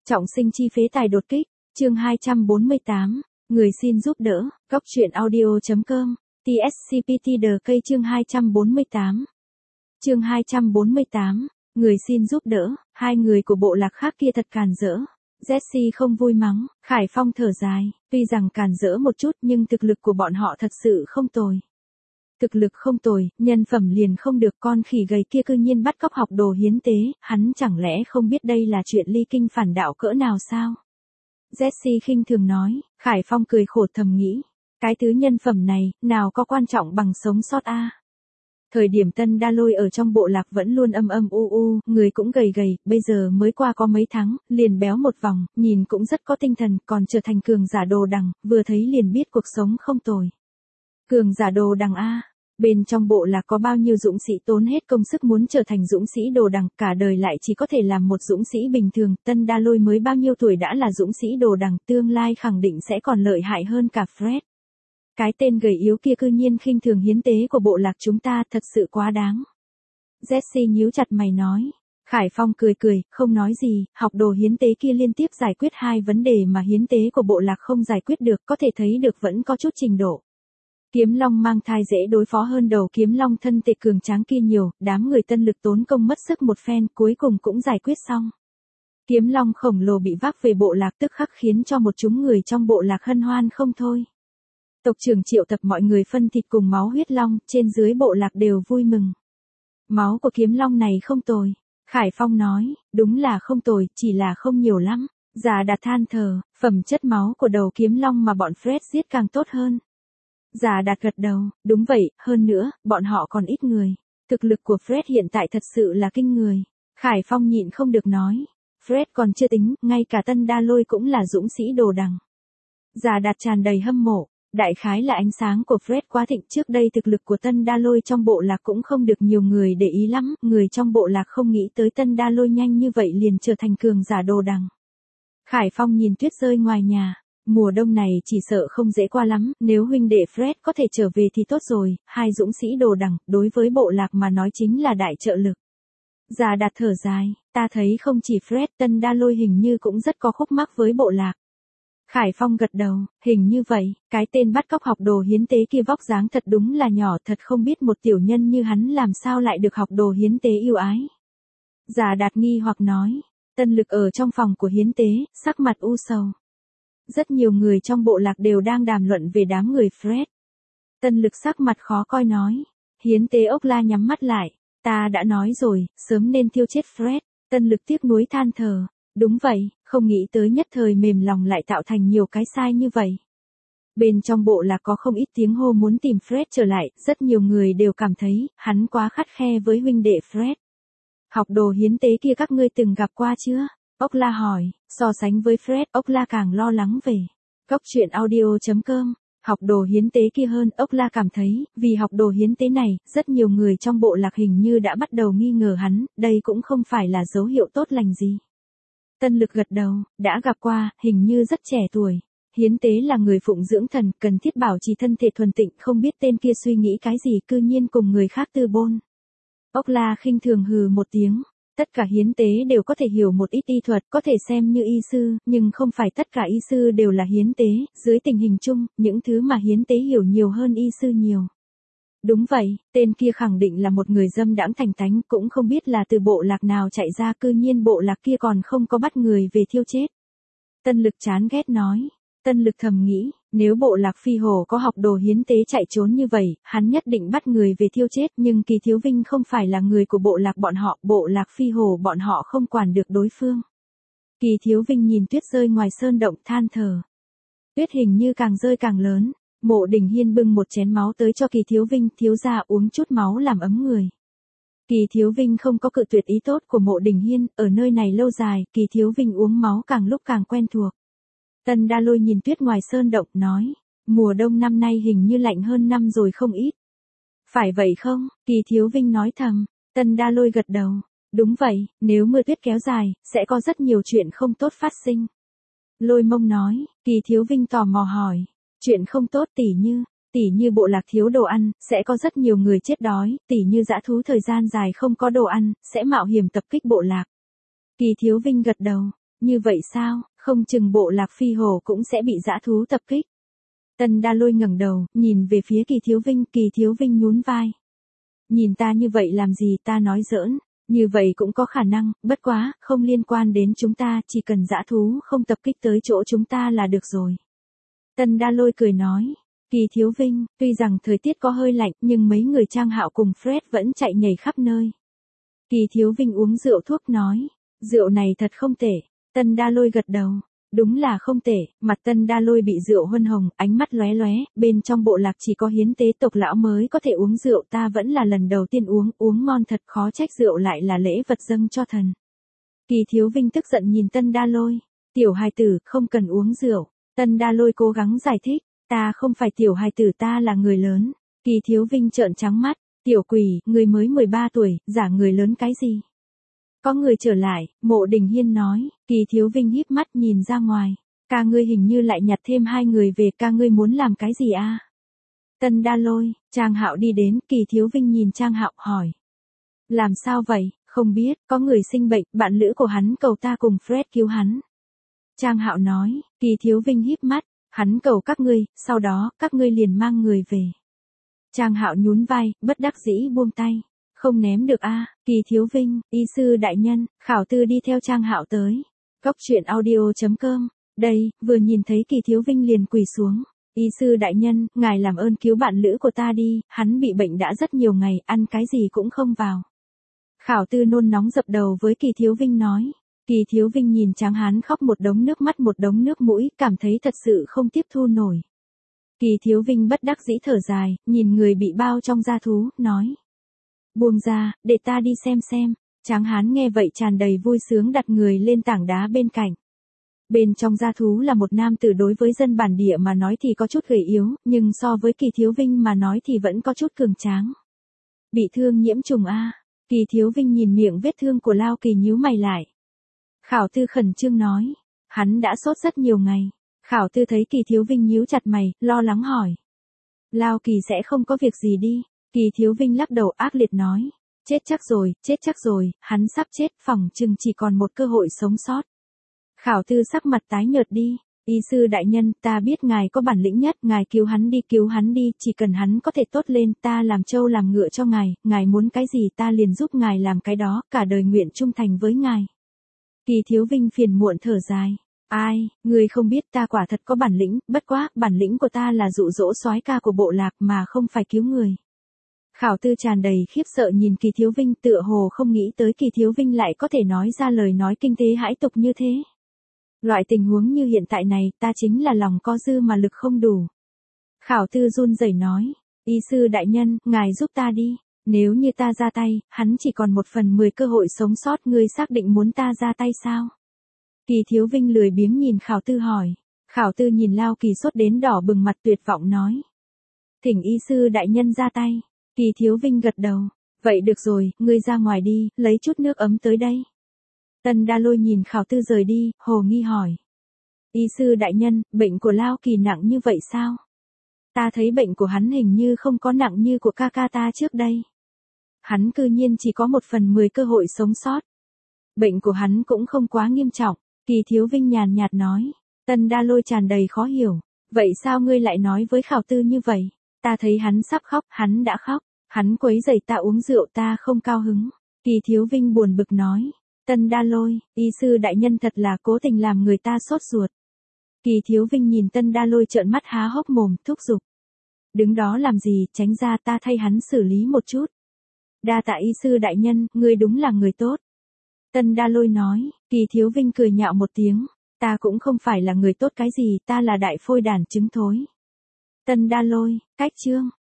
Trọng sinh chi phế tài đột kích, chương 248, người xin giúp đỡ, góc truyện audio.com, TSCPT The Cây chương 248. Chương 248, người xin giúp đỡ, hai người của bộ lạc khác kia thật càn rỡ. Jessie không vui mắng, Khải Phong thở dài, tuy rằng càn rỡ một chút nhưng thực lực của bọn họ thật sự không tồi. Thực lực không tồi, nhân phẩm liền không được, con khỉ gầy kia cư nhiên bắt cóc học đồ hiến tế, hắn chẳng lẽ không biết đây là chuyện ly kinh phản đạo cỡ nào sao? Jessie khinh thường nói, Khải Phong cười khổ thầm nghĩ, cái thứ nhân phẩm này, nào có quan trọng bằng sống sót a. Thời điểm Tân Đa Lôi ở trong bộ lạc vẫn luôn âm âm u, người cũng gầy gầy, bây giờ mới qua có mấy tháng, liền béo một vòng, nhìn cũng rất có tinh thần, còn trở thành cường giả đồ đằng, vừa thấy liền biết cuộc sống không tồi. Cường giả đồ đằng a, bên trong bộ lạc có bao nhiêu dũng sĩ tốn hết công sức muốn trở thành dũng sĩ đồ đằng, cả đời lại chỉ có thể làm một dũng sĩ bình thường, Tân Đa Lôi mới bao nhiêu tuổi đã là dũng sĩ đồ đằng, tương lai khẳng định sẽ còn lợi hại hơn cả Fred. Cái tên gầy yếu kia cư nhiên khinh thường hiến tế của bộ lạc chúng ta, thật sự quá đáng. Jessie nhíu chặt mày nói. Khải Phong cười cười, không nói gì, học đồ hiến tế kia liên tiếp giải quyết hai vấn đề mà hiến tế của bộ lạc không giải quyết được, có thể thấy được vẫn có chút trình độ. Kiếm long mang thai dễ đối phó hơn đầu kiếm long thân thể cường tráng kia nhiều, đám người Tân Lực tốn công mất sức một phen, cuối cùng cũng giải quyết xong. Kiếm long khổng lồ bị vác về bộ lạc tức khắc khiến cho một chúng người trong bộ lạc hân hoan không thôi. Tộc trưởng triệu tập mọi người phân thịt cùng máu huyết long, trên dưới bộ lạc đều vui mừng. Máu của kiếm long này không tồi. Khải Phong nói, đúng là không tồi, chỉ là không nhiều lắm. Già Đạt than thở, phẩm chất máu của đầu kiếm long mà bọn Fred giết càng tốt hơn. Già Đạt gật đầu, đúng vậy, hơn nữa, bọn họ còn ít người. Thực lực của Fred hiện tại thật sự là kinh người. Khải Phong nhịn không được nói. Fred còn chưa tính, ngay cả Tân Đa Lôi cũng là dũng sĩ đồ đằng. Già Đạt tràn đầy hâm mộ. Đại khái là ánh sáng của Fred quá thịnh, trước đây thực lực của Tân Đa Lôi trong bộ lạc cũng không được nhiều người để ý lắm, người trong bộ lạc không nghĩ tới Tân Đa Lôi nhanh như vậy liền trở thành cường giả đồ đằng. Khải Phong nhìn tuyết rơi ngoài nhà, mùa đông này chỉ sợ không dễ qua lắm, nếu huynh đệ Fred có thể trở về thì tốt rồi, hai dũng sĩ đồ đằng, đối với bộ lạc mà nói chính là đại trợ lực. Già Đạt thở dài, ta thấy không chỉ Fred, Tân Đa Lôi hình như cũng rất có khúc mắc với bộ lạc. Khải Phong gật đầu, hình như vậy, cái tên bắt cóc học đồ hiến tế kia vóc dáng thật đúng là nhỏ, thật không biết một tiểu nhân như hắn làm sao lại được học đồ hiến tế yêu ái. Già Đạt nghi hoặc nói, Tân Lực ở trong phòng của hiến tế, sắc mặt u sầu. Rất nhiều người trong bộ lạc đều đang đàm luận về đám người Fred. Tân Lực sắc mặt khó coi nói, hiến tế ốc la nhắm mắt lại, ta đã nói rồi, sớm nên thiêu chết Fred. Tân Lực tiếc nuối than thở. Đúng vậy, không nghĩ tới nhất thời mềm lòng lại tạo thành nhiều cái sai như vậy. Bên trong bộ là có không ít tiếng hô muốn tìm Fred trở lại, rất nhiều người đều cảm thấy, hắn quá khắt khe với huynh đệ Fred. Học đồ hiến tế kia các ngươi từng gặp qua chưa? Ốc La hỏi, so sánh với Fred, Ốc La càng lo lắng về. Góc truyện audio.com, học đồ hiến tế kia hơn, Ốc La cảm thấy, vì học đồ hiến tế này, rất nhiều người trong bộ lạc hình như đã bắt đầu nghi ngờ hắn, đây cũng không phải là dấu hiệu tốt lành gì. Tân Lực gật đầu, đã gặp qua, hình như rất trẻ tuổi. Hiến tế là người phụng dưỡng thần, cần thiết bảo trì thân thể thuần tịnh, không biết tên kia suy nghĩ cái gì, cư nhiên cùng người khác tư bôn. Ốc La khinh thường hừ một tiếng, tất cả hiến tế đều có thể hiểu một ít y thuật, có thể xem như y sư, nhưng không phải tất cả y sư đều là hiến tế, dưới tình hình chung, những thứ mà hiến tế hiểu nhiều hơn y sư nhiều. Đúng vậy, tên kia khẳng định là một người dâm đãng thành tánh, cũng không biết là từ bộ lạc nào chạy ra, cư nhiên bộ lạc kia còn không có bắt người về thiêu chết. Tân Lực chán ghét nói, Tân Lực thầm nghĩ, nếu bộ lạc Phi Hồ có học đồ hiến tế chạy trốn như vậy, hắn nhất định bắt người về thiêu chết, nhưng Kỳ Thiếu Vinh không phải là người của bộ lạc bọn họ, bộ lạc Phi Hồ bọn họ không quản được đối phương. Kỳ Thiếu Vinh nhìn tuyết rơi ngoài sơn động than thở. Tuyết hình như càng rơi càng lớn. Mộ Đình Hiên bưng một chén máu tới cho Kỳ Thiếu Vinh, thiếu gia uống chút máu làm ấm người. Kỳ Thiếu Vinh không có cự tuyệt ý tốt của Mộ Đình Hiên, ở nơi này lâu dài, Kỳ Thiếu Vinh uống máu càng lúc càng quen thuộc. Tân Đa Lôi nhìn tuyết ngoài sơn động, nói, mùa đông năm nay hình như lạnh hơn năm rồi không ít. Phải vậy không? Kỳ Thiếu Vinh nói thầm. Tân Đa Lôi gật đầu, đúng vậy, nếu mưa tuyết kéo dài, sẽ có rất nhiều chuyện không tốt phát sinh. Lôi Mông nói, Kỳ Thiếu Vinh tò mò hỏi. Chuyện không tốt tỉ như bộ lạc thiếu đồ ăn, sẽ có rất nhiều người chết đói, tỉ như dã thú thời gian dài không có đồ ăn, sẽ mạo hiểm tập kích bộ lạc. Kỳ Thiếu Vinh gật đầu, Như vậy sao, không chừng bộ lạc phi hổ cũng sẽ bị dã thú tập kích. Tân Đa Lôi ngẩng đầu, nhìn về phía Kỳ Thiếu Vinh nhún vai. Nhìn ta như vậy làm gì, ta nói giỡn, như vậy cũng có khả năng, bất quá, không liên quan đến chúng ta, chỉ cần dã thú không tập kích tới chỗ chúng ta là được rồi. Tân Đa Lôi cười nói, Kỳ Thiếu Vinh, tuy rằng thời tiết có hơi lạnh, nhưng mấy người Trang Hạo cùng Fred vẫn chạy nhảy khắp nơi. Kỳ Thiếu Vinh uống rượu thuốc nói, rượu này thật không tệ. Tân Đa Lôi gật đầu, đúng là không tệ, mặt Tân Đa Lôi bị rượu huân hồng, ánh mắt lóe lóe, bên trong bộ lạc chỉ có hiến tế tộc lão mới có thể uống rượu, ta vẫn là lần đầu tiên uống ngon thật, khó trách rượu lại là lễ vật dâng cho thần. Kỳ Thiếu Vinh tức giận nhìn Tân Đa Lôi, tiểu hài tử, không cần uống rượu. Tân Đa Lôi cố gắng giải thích, ta không phải tiểu hài tử, ta là người lớn. Kỳ Thiếu Vinh trợn trắng mắt, tiểu quỷ, người mới 13 tuổi, giả người lớn cái gì? Có người trở lại, Mộ Đình Hiên nói, Kỳ Thiếu Vinh híp mắt nhìn ra ngoài, ca ngươi hình như lại nhặt thêm 2 người về, ca ngươi muốn làm cái gì a? Tân Đa Lôi, Trang Hạo đi đến, Kỳ Thiếu Vinh nhìn Trang Hạo hỏi. Làm sao vậy, không biết, có người sinh bệnh, bạn lữ của hắn cầu ta cùng Fred cứu hắn. Trang Hạo nói, Kỳ Thiếu Vinh híp mắt, hắn cầu các ngươi, sau đó, các ngươi liền mang người về. Trang Hạo nhún vai, bất đắc dĩ buông tay. Không ném được a. Kỳ Thiếu Vinh, y sư đại nhân, Khảo Tư đi theo Trang Hạo tới. Cốc truyện audio.com, đây, vừa nhìn thấy Kỳ Thiếu Vinh liền quỳ xuống. Y sư đại nhân, ngài làm ơn cứu bạn lữ của ta đi, hắn bị bệnh đã rất nhiều ngày, ăn cái gì cũng không vào. Khảo Tư nôn nóng dập đầu với Kỳ Thiếu Vinh nói. Kỳ Thiếu Vinh nhìn tráng hán khóc một đống nước mắt một đống nước mũi, cảm thấy thật sự không tiếp thu nổi. Kỳ Thiếu Vinh bất đắc dĩ thở dài, nhìn người bị bao trong da thú, nói. Buông ra, để ta đi xem. Tráng hán nghe vậy tràn đầy vui sướng đặt người lên tảng đá bên cạnh. Bên trong da thú là một nam tử, đối với dân bản địa mà nói thì có chút gầy yếu, nhưng so với Kỳ Thiếu Vinh mà nói thì vẫn có chút cường tráng. Bị thương nhiễm trùng a. Kỳ Thiếu Vinh nhìn miệng vết thương của Lao Kỳ nhíu mày lại. Khảo Tư khẩn trương nói, hắn đã sốt rất nhiều ngày. Khảo Tư thấy Kỳ Thiếu Vinh nhíu chặt mày, lo lắng hỏi. Lao Kỳ sẽ không có việc gì đi. Kỳ Thiếu Vinh lắc đầu ác liệt nói. Chết chắc rồi, hắn sắp chết, phỏng chừng chỉ còn một cơ hội sống sót. Khảo Tư sắc mặt tái nhợt đi. Y sư đại nhân, ta biết ngài có bản lĩnh nhất, ngài cứu hắn đi, chỉ cần hắn có thể tốt lên, ta làm trâu làm ngựa cho ngài muốn cái gì ta liền giúp ngài làm cái đó, cả đời nguyện trung thành với ngài. Kỳ Thiếu Vinh phiền muộn thở dài. Ai, người không biết ta quả thật có bản lĩnh, bất quá, bản lĩnh của ta là dụ dỗ soái ca của bộ lạc mà không phải cứu người. Khảo Tư tràn đầy khiếp sợ nhìn Kỳ Thiếu Vinh, tựa hồ không nghĩ tới Kỳ Thiếu Vinh lại có thể nói ra lời nói kinh thế hãi tục như thế. Loại tình huống như hiện tại này, ta chính là lòng có dư mà lực không đủ. Khảo Tư run rẩy nói, y sư đại nhân, ngài giúp ta đi. Nếu như ta ra tay, hắn chỉ còn 1/10 cơ hội sống sót, ngươi xác định muốn ta ra tay sao? Kỳ Thiếu Vinh lười biếng nhìn Khảo Tư hỏi. Khảo Tư nhìn Lao Kỳ sốt đến đỏ bừng mặt tuyệt vọng nói. Thỉnh y sư đại nhân ra tay. Kỳ Thiếu Vinh gật đầu. Vậy được rồi, ngươi ra ngoài đi, lấy chút nước ấm tới đây. Tân Đa Lôi nhìn Khảo Tư rời đi, hồ nghi hỏi. Y sư đại nhân, bệnh của Lao Kỳ nặng như vậy sao? Ta thấy bệnh của hắn hình như không có nặng như của ca ca ta trước đây. Hắn cư nhiên chỉ có 1/10 cơ hội sống sót. Bệnh của hắn cũng không quá nghiêm trọng. Kỳ Thiếu Vinh nhàn nhạt nói. Tân Đa Lôi tràn đầy khó hiểu. Vậy sao ngươi lại nói với Khảo Tư như vậy? Ta thấy hắn sắp khóc, hắn đã khóc. Hắn quấy rầy ta uống rượu, ta không cao hứng. Kỳ Thiếu Vinh buồn bực nói. Tân Đa Lôi, y sư đại nhân thật là cố tình làm người ta sốt ruột. Kỳ Thiếu Vinh nhìn Tân Đa Lôi trợn mắt há hốc mồm, thúc giục. Đứng đó làm gì, tránh ra, ta thay hắn xử lý một chút. Đa tạ y sư đại nhân, ngươi đúng là người tốt. Tân Đa Lôi nói. Kỳ Thiếu Vinh cười nhạo một tiếng. Ta cũng không phải là người tốt cái gì, ta là đại phôi đàn trứng thối. Tân Đa Lôi, cách chương.